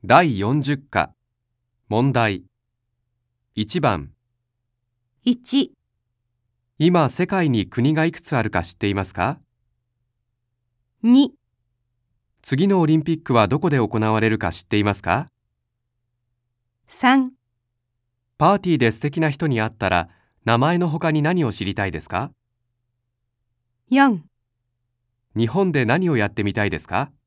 第40課問題1番 1、 今世界に国がいくつあるか知っていますか？ 2、 次のオリンピックはどこで行われるか知っていますか？ 3、 パーティーで素敵な人に会ったら名前の他に何を知りたいですか？ 4 日本で何をやってみたいですか？